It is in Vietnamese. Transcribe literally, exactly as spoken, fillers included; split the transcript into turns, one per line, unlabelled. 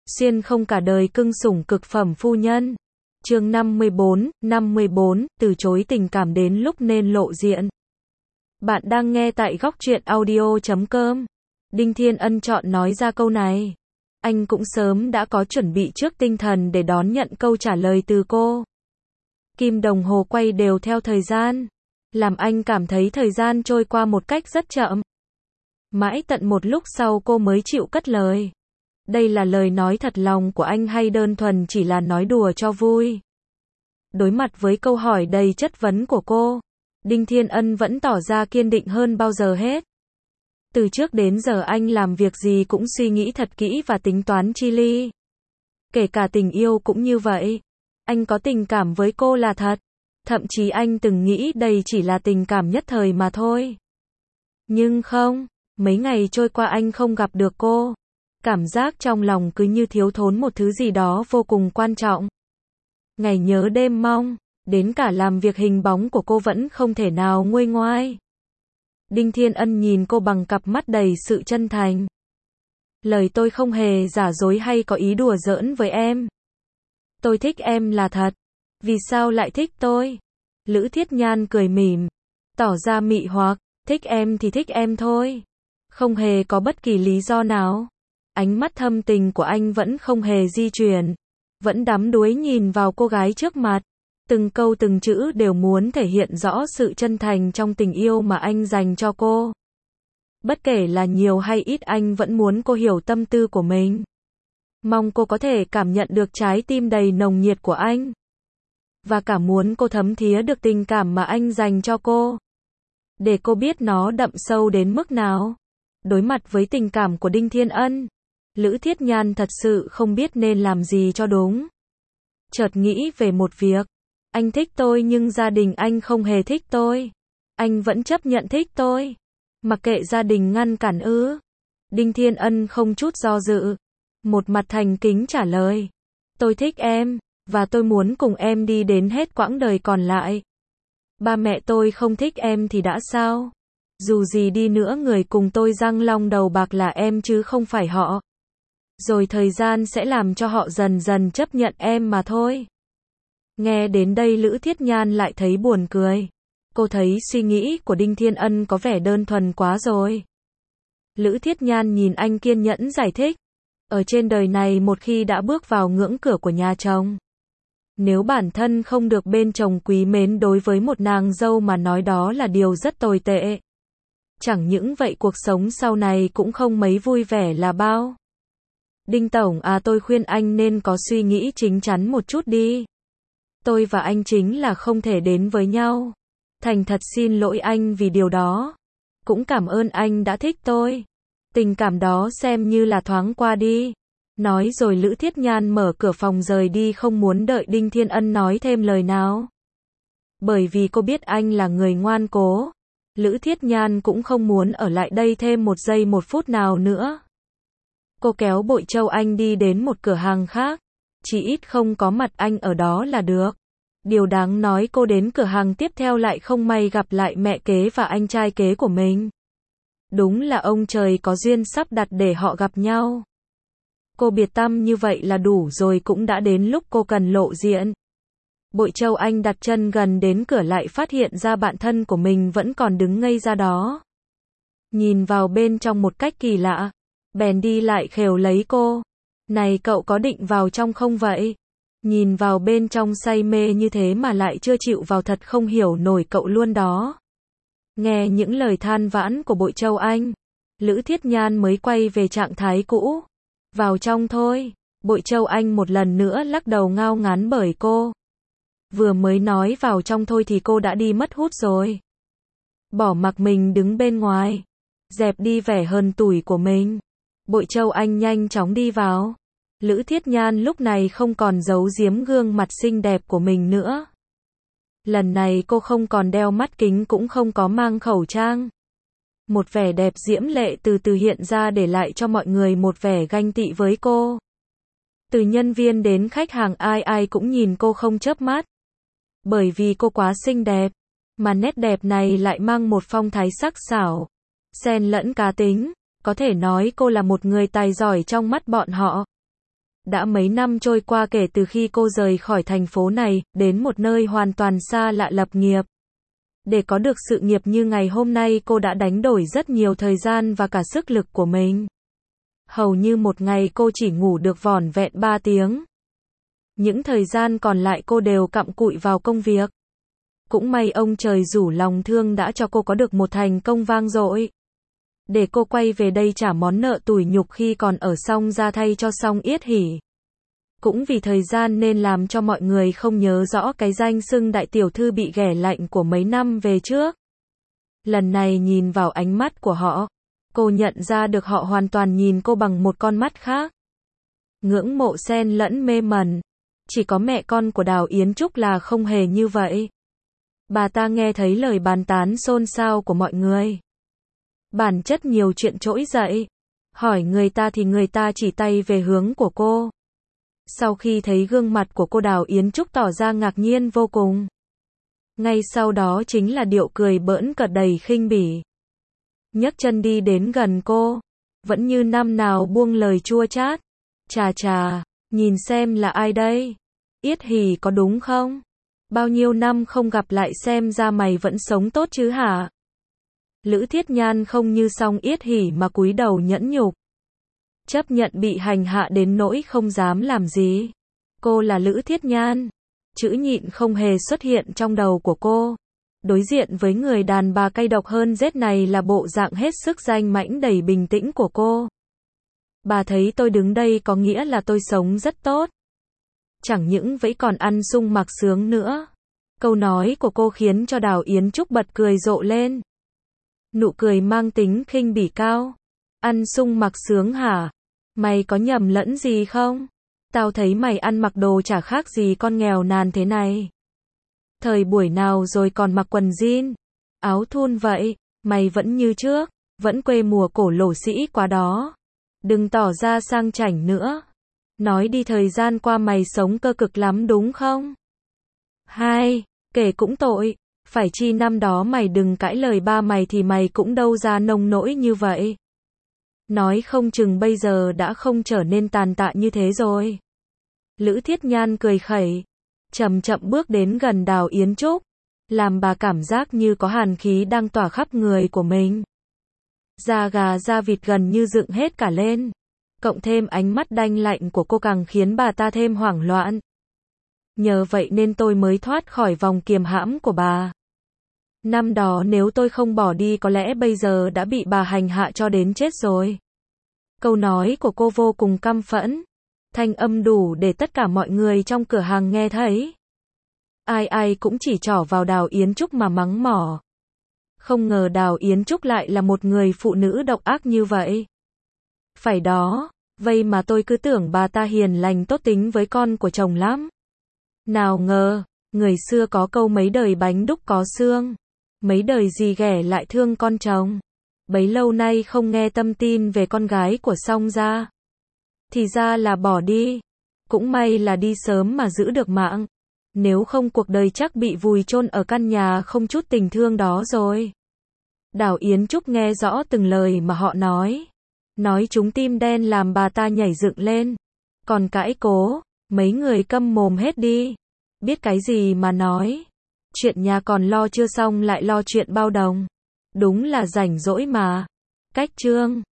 Xuyên không cả đời cưng sủng cực phẩm phu nhân. Chương năm mươi bốn, năm mươi bốn, từ chối tình cảm đến lúc nên lộ diện. Bạn đang nghe tại góc truyện audio chấm com. Đinh Thiên Ân chọn nói ra câu này. Anh cũng sớm đã có chuẩn bị trước tinh thần để đón nhận câu trả lời từ cô. Kim đồng hồ quay đều theo thời gian, làm anh cảm thấy thời gian trôi qua một cách rất chậm. Mãi tận một lúc sau cô mới chịu cất lời. Đây là lời nói thật lòng của anh hay đơn thuần chỉ là nói đùa cho vui? Đối mặt với câu hỏi đầy chất vấn của cô, Đinh Thiên Ân vẫn tỏ ra kiên định hơn bao giờ hết. Từ trước đến giờ anh làm việc gì cũng suy nghĩ thật kỹ và tính toán chi li. Kể cả tình yêu cũng như vậy. Anh có tình cảm với cô là thật. Thậm chí anh từng nghĩ đây chỉ là tình cảm nhất thời mà thôi. Nhưng không, mấy ngày trôi qua anh không gặp được cô. Cảm giác trong lòng cứ như thiếu thốn một thứ gì đó vô cùng quan trọng. Ngày nhớ đêm mong, đến cả làm việc hình bóng của cô vẫn không thể nào nguôi ngoai. Đinh Thiên Ân nhìn cô bằng cặp mắt đầy sự chân thành. Lời tôi không hề giả dối hay có ý đùa giỡn với em. Tôi thích em là thật. Vì sao lại thích tôi? Lữ Thiết Nhan cười mỉm, tỏ ra mị hoặc, thích em thì thích em thôi. Không hề có bất kỳ lý do nào. Ánh mắt thâm tình của anh vẫn không hề di chuyển, vẫn đắm đuối nhìn vào cô gái trước mặt. Từng câu từng chữ đều muốn thể hiện rõ sự chân thành trong tình yêu mà anh dành cho cô. Bất kể là nhiều hay ít anh vẫn muốn cô hiểu tâm tư của mình. Mong cô có thể cảm nhận được trái tim đầy nồng nhiệt của anh. Và cả muốn cô thấm thía được tình cảm mà anh dành cho cô. Để cô biết nó đậm sâu đến mức nào. Đối mặt với tình cảm của Đinh Thiên Ân, Lữ Thiết Nhan thật sự không biết nên làm gì cho đúng. Chợt nghĩ về một việc. Anh thích tôi nhưng gia đình anh không hề thích tôi. Anh vẫn chấp nhận thích tôi. Mặc kệ gia đình ngăn cản ư? Đinh Thiên Ân không chút do dự. Một mặt thành kính trả lời. Tôi thích em, và tôi muốn cùng em đi đến hết quãng đời còn lại. Ba mẹ tôi không thích em thì đã sao? Dù gì đi nữa người cùng tôi răng long đầu bạc là em chứ không phải họ. Rồi thời gian sẽ làm cho họ dần dần chấp nhận em mà thôi. Nghe đến đây Lữ Thiết Nhan lại thấy buồn cười. Cô thấy suy nghĩ của Đinh Thiên Ân có vẻ đơn thuần quá rồi. Lữ Thiết Nhan nhìn anh kiên nhẫn giải thích. Ở trên đời này một khi đã bước vào ngưỡng cửa của nhà chồng, nếu bản thân không được bên chồng quý mến đối với một nàng dâu mà nói đó là điều rất tồi tệ. Chẳng những vậy cuộc sống sau này cũng không mấy vui vẻ là bao. Đinh Tổng à, tôi khuyên anh nên có suy nghĩ chín chắn một chút đi. Tôi và anh chính là không thể đến với nhau. Thành thật xin lỗi anh vì điều đó. Cũng cảm ơn anh đã thích tôi. Tình cảm đó xem như là thoáng qua đi. Nói rồi Lữ Thiết Nhan mở cửa phòng rời đi không muốn đợi Đinh Thiên Ân nói thêm lời nào. Bởi vì cô biết anh là người ngoan cố. Lữ Thiết Nhan cũng không muốn ở lại đây thêm một giây một phút nào nữa. Cô kéo Bội Châu Anh đi đến một cửa hàng khác. Chỉ ít không có mặt anh ở đó là được. Điều đáng nói cô đến cửa hàng tiếp theo lại không may gặp lại mẹ kế và anh trai kế của mình. Đúng là ông trời có duyên sắp đặt để họ gặp nhau. Cô biệt tâm như vậy là đủ rồi, cũng đã đến lúc cô cần lộ diện. Bội Châu Anh đặt chân gần đến cửa lại phát hiện ra bạn thân của mình vẫn còn đứng ngây ra đó. Nhìn vào bên trong một cách kỳ lạ, bèn đi lại khều lấy cô. Này cậu có định vào trong không vậy? Nhìn vào bên trong say mê như thế mà lại chưa chịu vào thật không hiểu nổi cậu luôn đó. Nghe những lời than vãn của Bội Châu Anh, Lữ Thiết Nhan mới quay về trạng thái cũ. Vào trong thôi. Bội Châu Anh một lần nữa lắc đầu ngao ngán bởi cô. Vừa mới nói vào trong thôi thì cô đã đi mất hút rồi. Bỏ mặc mình đứng bên ngoài, dẹp đi vẻ hờn tủi của mình. Bội Châu Anh nhanh chóng đi vào. Lữ Thiết Nhan lúc này không còn giấu giếm gương mặt xinh đẹp của mình nữa. Lần này cô không còn đeo mắt kính cũng không có mang khẩu trang. Một vẻ đẹp diễm lệ từ từ hiện ra để lại cho mọi người một vẻ ganh tị với cô. Từ nhân viên đến khách hàng ai ai cũng nhìn cô không chớp mắt. Bởi vì cô quá xinh đẹp, mà nét đẹp này lại mang một phong thái sắc sảo, xen lẫn cá tính. Có thể nói cô là một người tài giỏi trong mắt bọn họ. Đã mấy năm trôi qua kể từ khi cô rời khỏi thành phố này, đến một nơi hoàn toàn xa lạ lập nghiệp. Để có được sự nghiệp như ngày hôm nay cô đã đánh đổi rất nhiều thời gian và cả sức lực của mình. Hầu như một ngày cô chỉ ngủ được vỏn vẹn ba tiếng. Những thời gian còn lại cô đều cặm cụi vào công việc. Cũng may ông trời rủ lòng thương đã cho cô có được một thành công vang dội. Để cô quay về đây trả món nợ tủi nhục khi còn ở Song Gia thay cho Song Yết Hỉ. Cũng vì thời gian nên làm cho mọi người không nhớ rõ cái danh xưng đại tiểu thư bị ghẻ lạnh của mấy năm về trước. Lần này nhìn vào ánh mắt của họ, cô nhận ra được họ hoàn toàn nhìn cô bằng một con mắt khác. Ngưỡng mộ xen lẫn mê mẩn. Chỉ có mẹ con của Đào Yến Trúc là không hề như vậy. Bà ta nghe thấy lời bàn tán xôn xao của mọi người. Bản chất nhiều chuyện trỗi dậy. Hỏi người ta thì người ta chỉ tay về hướng của cô. Sau khi thấy gương mặt của cô Đào Yến Trúc tỏ ra ngạc nhiên vô cùng. Ngay sau đó chính là điệu cười bỡn cợt đầy khinh bỉ. Nhấc chân đi đến gần cô. Vẫn như năm nào buông lời chua chát. Chà chà, nhìn xem là ai đây? Yết Hỉ có đúng không? Bao nhiêu năm không gặp lại xem ra mày vẫn sống tốt chứ hả? Lữ Thiết Nhan không như Song Yết Hỉ mà cúi đầu nhẫn nhục. Chấp nhận bị hành hạ đến nỗi không dám làm gì. Cô là Lữ Thiết Nhan. Chữ nhịn không hề xuất hiện trong đầu của cô. Đối diện với người đàn bà cay độc hơn rết này là bộ dạng hết sức danh mãnh đầy bình tĩnh của cô. Bà thấy tôi đứng đây có nghĩa là tôi sống rất tốt. Chẳng những vậy còn ăn sung mặc sướng nữa. Câu nói của cô khiến cho Đào Yến Trúc bật cười rộ lên. Nụ cười mang tính khinh bỉ cao. Ăn sung mặc sướng hả? Mày có nhầm lẫn gì không? Tao thấy mày ăn mặc đồ chả khác gì con nghèo nàn thế này. Thời buổi nào rồi còn mặc quần jean, áo thun vậy, mày vẫn như trước, vẫn quê mùa cổ lỗ sĩ quá đó. Đừng tỏ ra sang chảnh nữa. Nói đi thời gian qua mày sống cơ cực lắm đúng không? Hai, kể cũng tội. Phải chi năm đó mày đừng cãi lời ba mày thì mày cũng đâu ra nông nỗi như vậy. Nói không chừng bây giờ đã không trở nên tàn tạ như thế rồi. Lữ Thiết Nhan cười khẩy, chậm chậm bước đến gần Đào Yến Trúc, làm bà cảm giác như có hàn khí đang tỏa khắp người của mình. Da gà da vịt gần như dựng hết cả lên. Cộng thêm ánh mắt đanh lạnh của cô càng khiến bà ta thêm hoảng loạn. Nhờ vậy nên tôi mới thoát khỏi vòng kiềm hãm của bà. Năm đó nếu tôi không bỏ đi có lẽ bây giờ đã bị bà hành hạ cho đến chết rồi. Câu nói của cô vô cùng căm phẫn. Thanh âm đủ để tất cả mọi người trong cửa hàng nghe thấy. Ai ai cũng chỉ trỏ vào Đào Yến Trúc mà mắng mỏ. Không ngờ Đào Yến Trúc lại là một người phụ nữ độc ác như vậy. Phải đó, vậy mà tôi cứ tưởng bà ta hiền lành tốt tính với con của chồng lắm. Nào ngờ, người xưa có câu mấy đời bánh đúc có xương. Mấy đời gì ghẻ lại thương con chồng. Bấy lâu nay không nghe tâm tin về con gái của Song Gia. Thì ra là bỏ đi. Cũng may là đi sớm mà giữ được mạng. Nếu không cuộc đời chắc bị vùi chôn ở căn nhà không chút tình thương đó rồi. Đào Yến Trúc nghe rõ từng lời mà họ nói. Nói chúng tim đen làm bà ta nhảy dựng lên. Còn cãi cố, mấy người câm mồm hết đi. Biết cái gì mà nói. Chuyện nhà còn lo chưa xong lại lo chuyện bao đồng. Đúng là rảnh rỗi mà. Cách chương